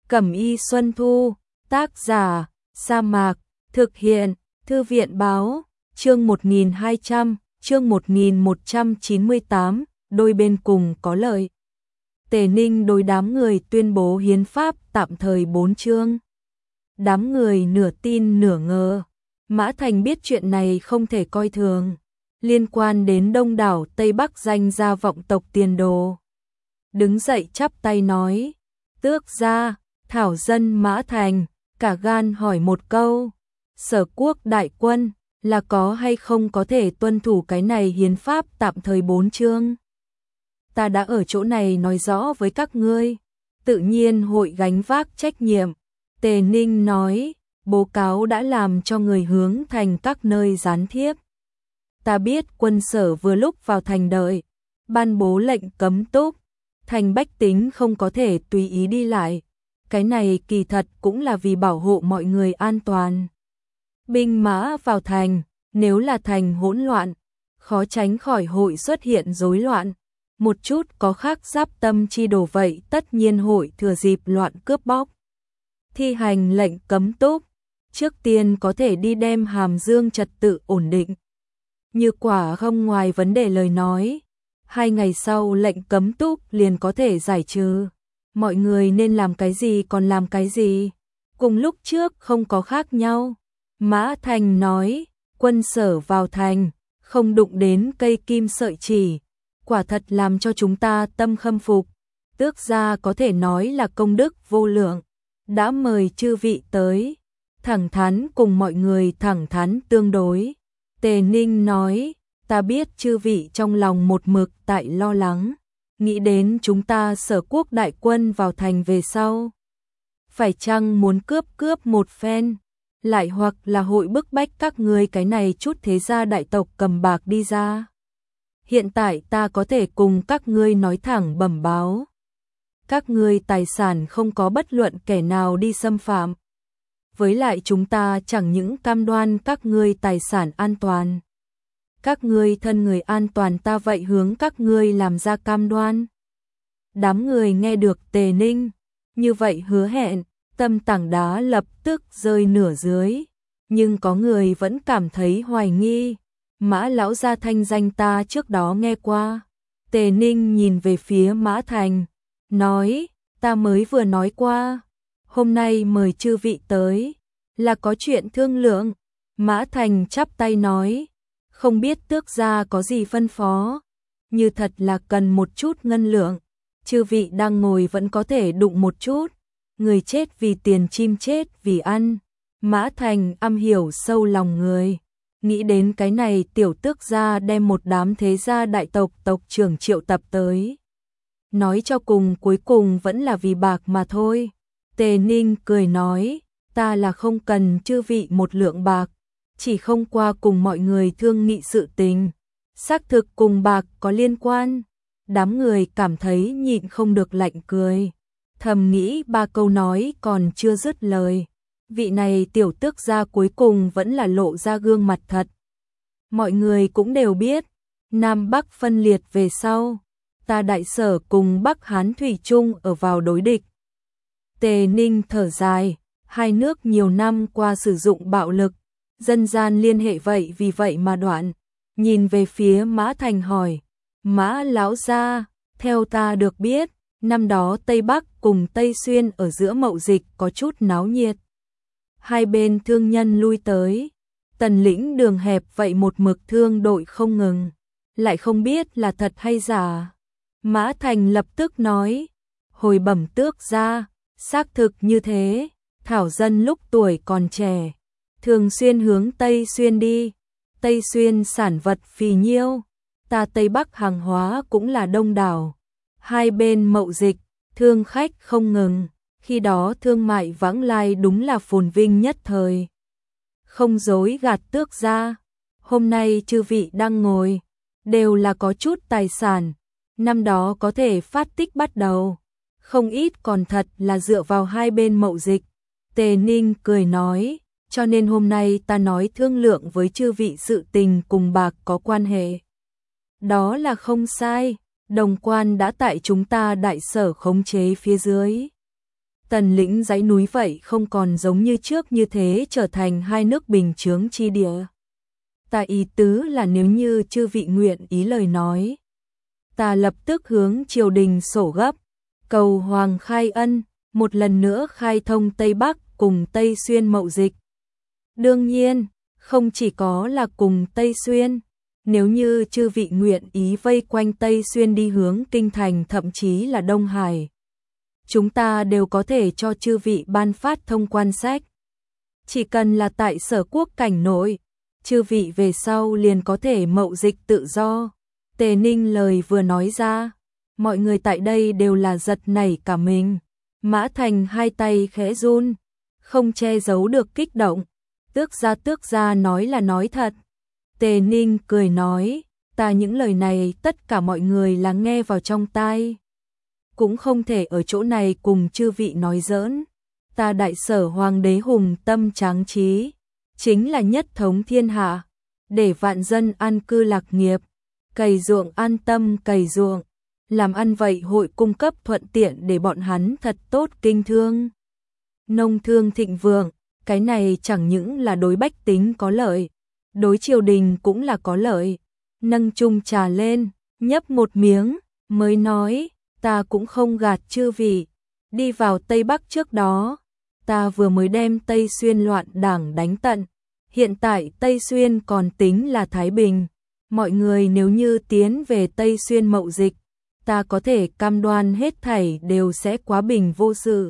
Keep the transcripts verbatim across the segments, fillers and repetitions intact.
Cẩm y Xuân Thu, tác giả, Sa Mạc, thực hiện, Thư viện báo, chương một nghìn hai trăm, chương một nghìn một trăm chín mươi tám, đôi bên cùng có lợi. Tề Ninh đối đám người tuyên bố hiến pháp tạm thời bốn chương. Đám người nửa tin nửa ngờ. Mã Thành biết chuyện này không thể coi thường, liên quan đến đông đảo Tây Bắc danh gia vọng tộc tiền đồ. Đứng dậy chắp tay nói, tước gia, thảo dân Mã Thành, cả gan hỏi một câu, Sở Quốc đại quân là có hay không có thể tuân thủ cái này hiến pháp tạm thời bốn chương. Ta đã ở chỗ này nói rõ với các ngươi, tự nhiên hội gánh vác trách nhiệm. Tề Ninh nói, báo cáo đã làm cho người hướng thành các nơi gián thiếp. Ta biết quân sở vừa lúc vào thành đợi, ban bố lệnh cấm túc, thành bách tính không có thể tùy ý đi lại. Cái này kỳ thật cũng là vì bảo hộ mọi người an toàn. Binh mã vào thành, nếu là thành hỗn loạn, khó tránh khỏi hội xuất hiện rối loạn. Một chút có khác giáp tâm chi đồ vậy tất nhiên hội thừa dịp loạn cướp bóc. Thi hành lệnh cấm túc, trước tiên có thể đi đem Hàm Dương trật tự ổn định. Như quả không ngoài vấn đề lời nói, hai ngày sau lệnh cấm túc liền có thể giải trừ. Mọi người nên làm cái gì còn làm cái gì, cùng lúc trước không có khác nhau. Mã Thành nói, quân sở vào thành, không đụng đến cây kim sợi chỉ, quả thật làm cho chúng ta tâm khâm phục. Tước gia có thể nói là công đức vô lượng, đã mời chư vị tới, thẳng thắn cùng mọi người thẳng thắn tương đối. Tề Ninh nói, ta biết chư vị trong lòng một mực tại lo lắng, nghĩ đến chúng ta Sở Quốc đại quân vào thành về sau, phải chăng muốn cướp cướp một phen, lại hoặc là hội bức bách các ngươi cái này chút thế gia đại tộc cầm bạc đi ra. Hiện tại ta có thể cùng các ngươi nói thẳng bẩm báo, các ngươi tài sản không có bất luận kẻ nào đi xâm phạm. Với lại chúng ta chẳng những cam đoan các ngươi tài sản an toàn, các ngươi thân người an toàn ta vậy hướng các ngươi làm ra cam đoan. Đám người nghe được Tề Ninh như vậy hứa hẹn, tâm tảng đá lập tức rơi nửa dưới, nhưng có người vẫn cảm thấy hoài nghi. Mã lão gia thanh danh ta trước đó nghe qua. Tề Ninh nhìn về phía Mã Thành, nói, ta mới vừa nói qua, hôm nay mời chư vị tới, là có chuyện thương lượng. Mã Thành chắp tay nói, không biết tước gia có gì phân phó, như thật là cần một chút ngân lượng, chư vị đang ngồi vẫn có thể đụng một chút, người chết vì tiền chim chết vì ăn. Mã Thành am hiểu sâu lòng người, nghĩ đến cái này tiểu tước gia đem một đám thế gia đại tộc tộc trưởng triệu tập tới. Nói cho cùng cuối cùng vẫn là vì bạc mà thôi. Tề Ninh cười nói, ta là không cần chư vị một lượng bạc, chỉ không qua cùng mọi người thương nghị sự tình, xác thực cùng bạc có liên quan. Đám người cảm thấy nhịn không được lạnh cười, thầm nghĩ ba câu nói còn chưa dứt lời, vị này tiểu tước gia cuối cùng vẫn là lộ ra gương mặt thật. Mọi người cũng đều biết, Nam Bắc phân liệt về sau, ta đại Sở cùng Bắc Hán thủy chung ở vào đối địch. Tề Ninh thở dài, hai nước nhiều năm qua sử dụng bạo lực, dân gian liên hệ vậy vì vậy mà đoạn. Nhìn về phía Mã Thành hỏi, Mã lão gia, theo ta được biết, năm đó Tây Bắc cùng Tây Xuyên ở giữa mậu dịch có chút náo nhiệt. Hai bên thương nhân lui tới, Tần lĩnh đường hẹp vậy một mực thương đội không ngừng, lại không biết là thật hay giả. Mã Thành lập tức nói, hồi bẩm tước gia, xác thực như thế, thảo dân lúc tuổi còn trẻ, thường xuyên hướng Tây Xuyên đi, Tây Xuyên sản vật phì nhiêu, ta Tây Bắc hàng hóa cũng là đông đảo, hai bên mậu dịch, thương khách không ngừng, khi đó thương mại vãng lai đúng là phồn vinh nhất thời. Không dối gạt tước gia, hôm nay chư vị đang ngồi, đều là có chút tài sản, năm đó có thể phát tích bắt đầu, không ít còn thật là dựa vào hai bên mậu dịch. Tề Ninh cười nói, cho nên hôm nay ta nói thương lượng với chư vị sự tình cùng bạc có quan hệ. Đó là không sai, đồng quan đã tại chúng ta đại Sở khống chế phía dưới. Tần lĩnh dãy núi vậy không còn giống như trước như thế trở thành hai nước bình chướng chi địa. Ta ý tứ là nếu như chư vị nguyện ý lời nói, ta lập tức hướng triều đình sổ gấp, cầu Hoàng khai ân, một lần nữa khai thông Tây Bắc cùng Tây Xuyên mậu dịch. Đương nhiên, không chỉ có là cùng Tây Xuyên, nếu như chư vị nguyện ý vây quanh Tây Xuyên đi hướng Kinh Thành thậm chí là Đông Hải, chúng ta đều có thể cho chư vị ban phát thông quan sách. Chỉ cần là tại Sở Quốc cảnh nội, chư vị về sau liền có thể mậu dịch tự do. Tề Ninh lời vừa nói ra, mọi người tại đây đều là giật nảy cả mình. Mã Thành hai tay khẽ run, không che giấu được kích động. Tước gia tước gia nói là nói thật. Tề Ninh cười nói, ta những lời này tất cả mọi người là nghe vào trong tai. Cũng không thể ở chỗ này cùng chư vị nói giỡn. Ta đại sở hoàng đế hùng tâm tráng trí, chính là nhất thống thiên hạ, để vạn dân an cư lạc nghiệp, cày ruộng an tâm cày ruộng, làm ăn vậy hội cung cấp thuận tiện để bọn hắn thật tốt kinh thương. Nông thương thịnh vượng, cái này chẳng những là đối bách tính có lợi, đối triều đình cũng là có lợi. Nâng chung trà lên, nhấp một miếng, mới nói, ta cũng không gạt chư vị, đi vào Tây Bắc trước đó, ta vừa mới đem Tây Xuyên loạn đảng đánh tận, hiện tại Tây Xuyên còn tính là Thái Bình, mọi người nếu như tiến về Tây Xuyên mậu dịch, ta có thể cam đoan hết thảy đều sẽ quá bình vô sự.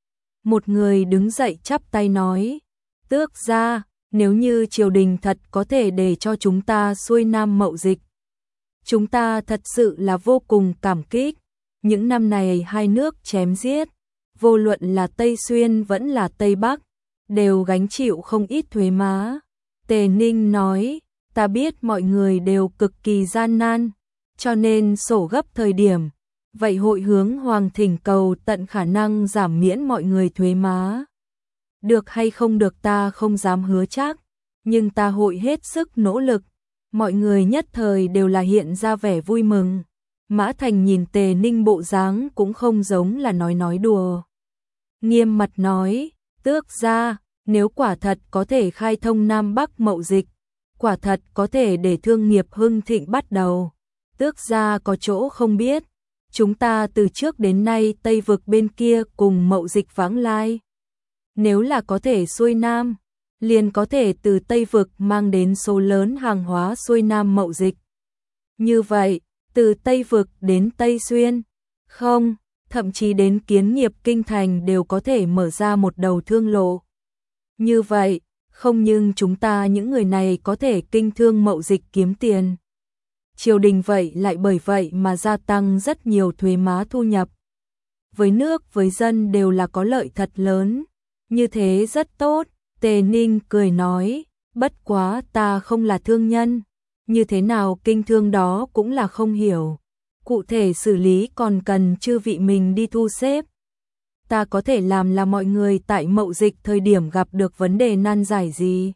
Một người đứng dậy chắp tay nói, tước gia, nếu như triều đình thật có thể để cho chúng ta xuôi nam mậu dịch, chúng ta thật sự là vô cùng cảm kích. Những năm này hai nước chém giết, vô luận là Tây Xuyên vẫn là Tây Bắc, đều gánh chịu không ít thuế má. Tề Ninh nói, ta biết mọi người đều cực kỳ gian nan, cho nên sổ gấp thời điểm, vậy hội hướng Hoàng thỉnh cầu tận khả năng giảm miễn mọi người thuế má. Được hay không được ta không dám hứa chắc, nhưng ta hội hết sức nỗ lực. Mọi người nhất thời đều là hiện ra vẻ vui mừng. Mã Thành nhìn Tề Ninh bộ dáng cũng không giống là nói nói đùa. Nghiêm mặt nói, tước gia, nếu quả thật có thể khai thông Nam Bắc mậu dịch, quả thật có thể để thương nghiệp hưng thịnh bắt đầu. Tước gia có chỗ không biết, chúng ta từ trước đến nay Tây vực bên kia cùng mậu dịch vãng lai. Nếu là có thể xuôi Nam, liền có thể từ Tây vực mang đến số lớn hàng hóa xuôi Nam mậu dịch. Như vậy, từ Tây vực đến Tây Xuyên, không, thậm chí đến Kiến Nghiệp Kinh Thành đều có thể mở ra một đầu thương lộ. Như vậy, không nhưng chúng ta những người này có thể kinh thương mậu dịch kiếm tiền. Triều đình vậy lại bởi vậy mà gia tăng rất nhiều thuế má thu nhập. Với nước với dân đều là có lợi thật lớn, như thế rất tốt. Tề Ninh cười nói, bất quá ta không là thương nhân, như thế nào kinh thương đó cũng là không hiểu. Cụ thể xử lý còn cần chư vị mình đi thu xếp. Ta có thể làm là mọi người tại mậu dịch thời điểm gặp được vấn đề nan giải gì.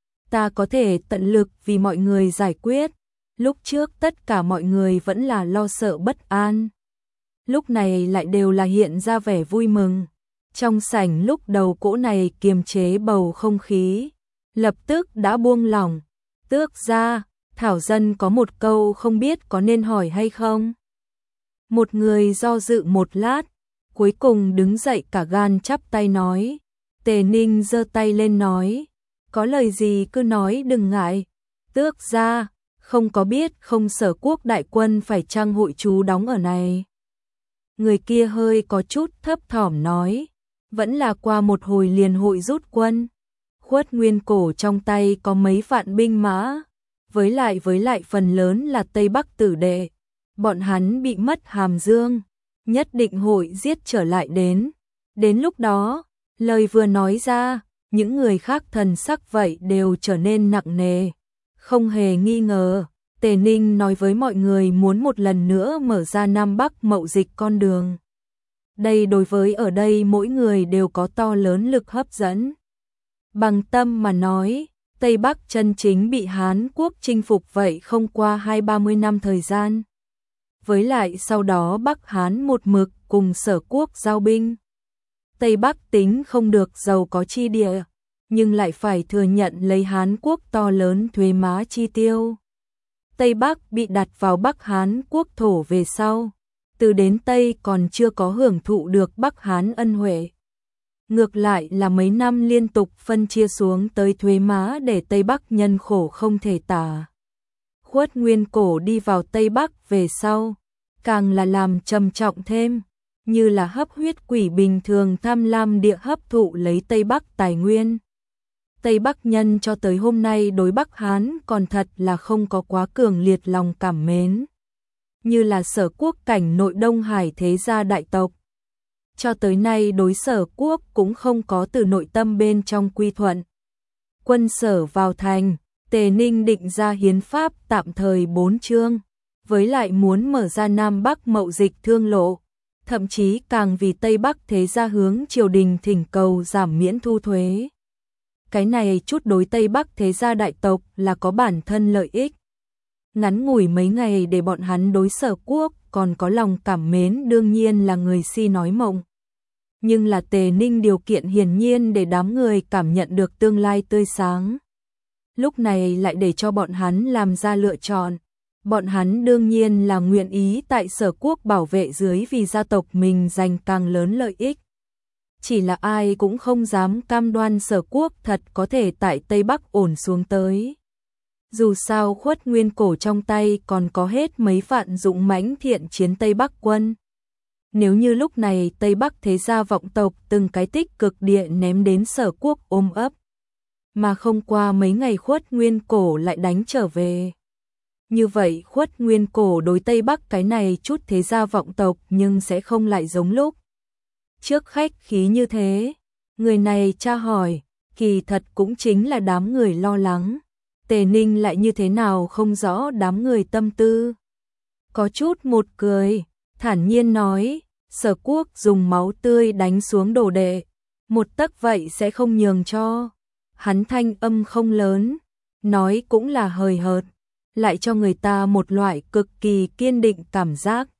Ta có thể tận lực vì mọi người giải quyết. Lúc trước tất cả mọi người vẫn là lo sợ bất an. Lúc này lại đều là hiện ra vẻ vui mừng. Trong sảnh lúc đầu cỗ này kiềm chế bầu không khí, lập tức đã buông lỏng. Tước gia, Thảo dân có một câu không biết có nên hỏi hay không. Một người do dự một lát, cuối cùng đứng dậy cả gan chắp tay nói. Tề Ninh giơ tay lên nói, có lời gì cứ nói đừng ngại. Tước gia, không có biết không Sở Quốc đại quân phải chăng hội trú đóng ở này. Người kia hơi có chút thấp thỏm nói, vẫn là qua một hồi liền hội rút quân. Khuất Nguyên Cổ trong tay có mấy vạn binh mã, với lại với lại phần lớn là Tây Bắc tử đệ. Bọn hắn bị mất Hàm Dương, nhất định hội giết trở lại đến. Đến lúc đó, lời vừa nói ra, những người khác thần sắc vậy đều trở nên nặng nề. Không hề nghi ngờ, Tề Ninh nói với mọi người muốn một lần nữa mở ra Nam Bắc mậu dịch con đường. Đây đối với ở đây mỗi người đều có to lớn lực hấp dẫn. Bằng tâm mà nói, Tây Bắc chân chính bị Hán Quốc chinh phục vậy không qua hai ba mươi năm thời gian. Với lại sau đó Bắc Hán một mực cùng Sở Quốc giao binh. Tây Bắc tính không được giàu có chi địa, nhưng lại phải thừa nhận lấy Hán Quốc to lớn thuế má chi tiêu. Tây Bắc bị đặt vào Bắc Hán Quốc thổ về sau, từ đến Tây còn chưa có hưởng thụ được Bắc Hán ân huệ. Ngược lại là mấy năm liên tục phân chia xuống tới thuế má để Tây Bắc nhân khổ không thể tả. Khuất Nguyên Cổ đi vào Tây Bắc về sau, càng là làm trầm trọng thêm, như là hấp huyết quỷ bình thường tham lam địa hấp thụ lấy Tây Bắc tài nguyên. Tây Bắc nhân cho tới hôm nay đối Bắc Hán còn thật là không có quá cường liệt lòng cảm mến. Như là Sở Quốc cảnh nội Đông Hải thế gia đại tộc. Cho tới nay đối Sở Quốc cũng không có từ nội tâm bên trong quy thuận. Quân Sở vào thành, Tề Ninh định ra hiến pháp tạm thời bốn chương, với lại muốn mở ra Nam Bắc mậu dịch thương lộ, thậm chí càng vì Tây Bắc thế gia hướng triều đình thỉnh cầu giảm miễn thu thuế. Cái này chút đối Tây Bắc thế gia đại tộc là có bản thân lợi ích. Ngắn ngủi mấy ngày để bọn hắn đối Sở Quốc còn có lòng cảm mến đương nhiên là người si nói mộng. Nhưng là Tề Ninh điều kiện hiển nhiên để đám người cảm nhận được tương lai tươi sáng. Lúc này lại để cho bọn hắn làm ra lựa chọn. Bọn hắn đương nhiên là nguyện ý tại Sở Quốc bảo vệ dưới vì gia tộc mình giành càng lớn lợi ích. Chỉ là ai cũng không dám cam đoan Sở Quốc thật có thể tại Tây Bắc ổn xuống tới. Dù sao Khuất Nguyên Cổ trong tay còn có hết mấy vạn dũng mãnh thiện chiến Tây Bắc quân. Nếu như lúc này Tây Bắc thế gia vọng tộc từng cái tích cực địa ném đến Sở Quốc ôm ấp, mà không qua mấy ngày Khuất Nguyên Cổ lại đánh trở về. Như vậy Khuất Nguyên Cổ đối Tây Bắc cái này chút thế gia vọng tộc nhưng sẽ không lại giống lúc trước khách khí như thế. Người này tra hỏi, kỳ thật cũng chính là đám người lo lắng. Tề Ninh lại như thế nào không rõ đám người tâm tư. Có chút một cười, thản nhiên nói, Sở Quốc dùng máu tươi đánh xuống đồ đệ, một tấc vậy sẽ không nhường cho. Hắn thanh âm không lớn, nói cũng là hời hợt, lại cho người ta một loại cực kỳ kiên định cảm giác.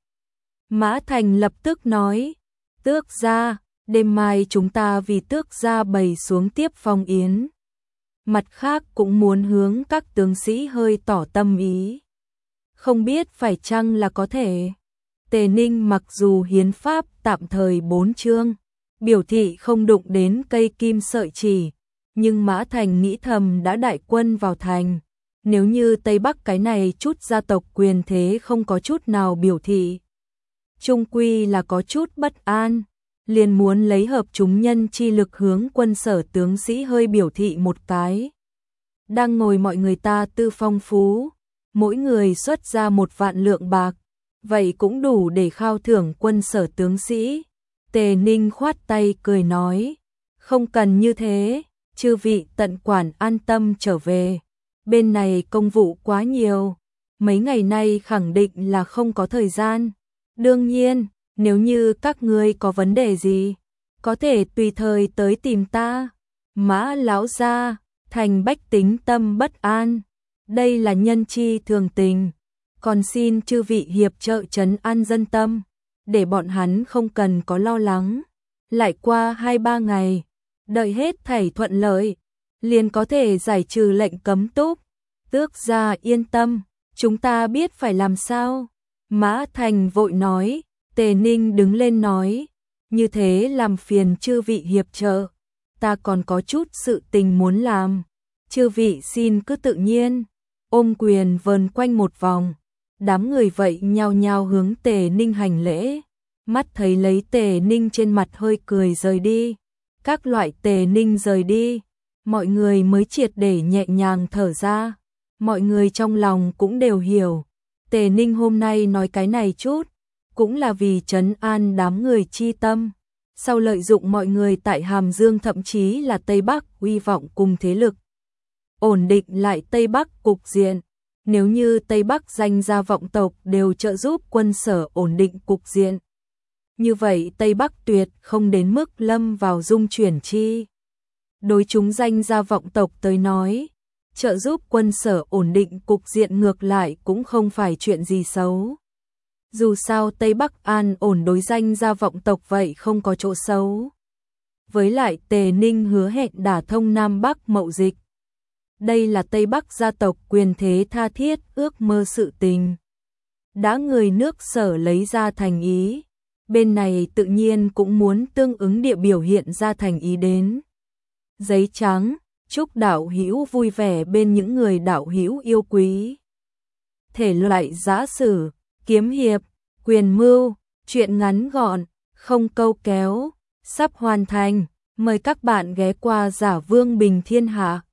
Mã Thành lập tức nói, Tước gia, đêm mai chúng ta vì Tước gia bày xuống tiếp phong yến. Mặt khác cũng muốn hướng các tướng sĩ hơi tỏ tâm ý. Không biết phải chăng là có thể. Tề Ninh mặc dù hiến pháp tạm thời bốn chương, biểu thị không đụng đến cây kim sợi chỉ, nhưng Mã Thành nghĩ thầm đã đại quân vào thành. Nếu như Tây Bắc cái này chút gia tộc quyền thế không có chút nào biểu thị, chung quy là có chút bất an, liền muốn lấy hợp chúng nhân chi lực hướng quân Sở tướng sĩ hơi biểu thị một cái. Đang ngồi mọi người ta tư phong phú, mỗi người xuất ra một vạn lượng bạc, vậy cũng đủ để khao thưởng quân Sở tướng sĩ. Tề Ninh khoát tay cười nói, không cần như thế, chư vị tận quản an tâm trở về. Bên này công vụ quá nhiều, mấy ngày nay khẳng định là không có thời gian. Đương nhiên, nếu như các ngươi có vấn đề gì, có thể tùy thời tới tìm ta. Mã lão gia, thành bách tính tâm bất an, đây là nhân chi thường tình, còn xin chư vị hiệp trợ trấn an dân tâm, để bọn hắn không cần có lo lắng. Lại qua hai ba ngày, đợi hết thảy thuận lợi, liền có thể giải trừ lệnh cấm túc. Tước gia yên tâm, chúng ta biết phải làm sao. Mã Thành vội nói. Tề Ninh đứng lên nói, như thế làm phiền chư vị hiệp trợ, ta còn có chút sự tình muốn làm, chư vị xin cứ tự nhiên. Ôm quyền vờn quanh một vòng, đám người vậy nhao nhao hướng Tề Ninh hành lễ, mắt thấy lấy Tề Ninh trên mặt hơi cười rời đi. Các loại Tề Ninh rời đi, mọi người mới triệt để nhẹ nhàng thở ra, mọi người trong lòng cũng đều hiểu, Tề Ninh hôm nay nói cái này chút, cũng là vì trấn an đám người chi tâm, sau lợi dụng mọi người tại Hàm Dương thậm chí là Tây Bắc uy vọng cùng thế lực, ổn định lại Tây Bắc cục diện. Nếu như Tây Bắc danh gia vọng tộc đều trợ giúp quân Sở ổn định cục diện, như vậy Tây Bắc tuyệt không đến mức lâm vào dung chuyển chi. Đối chúng danh gia vọng tộc tới nói, trợ giúp quân Sở ổn định cục diện ngược lại cũng không phải chuyện gì xấu. Dù sao Tây Bắc an ổn đối danh gia vọng tộc vậy không có chỗ xấu. với lại Tề Ninh hứa hẹn đả thông Nam Bắc mậu dịch. Đây là Tây Bắc gia tộc quyền thế tha thiết ước mơ sự tình. Đã người nước Sở lấy ra thành ý, bên này tự nhiên cũng muốn tương ứng địa biểu hiện ra thành ý đến. Giấy trắng, chúc đạo hữu vui vẻ bên những người đạo hữu yêu quý. Thể loại giã sử, kiếm hiệp, quyền mưu, truyện ngắn gọn, không câu kéo, sắp hoàn thành. Mời các bạn ghé qua Giả Vương Bình Thiên Hạ.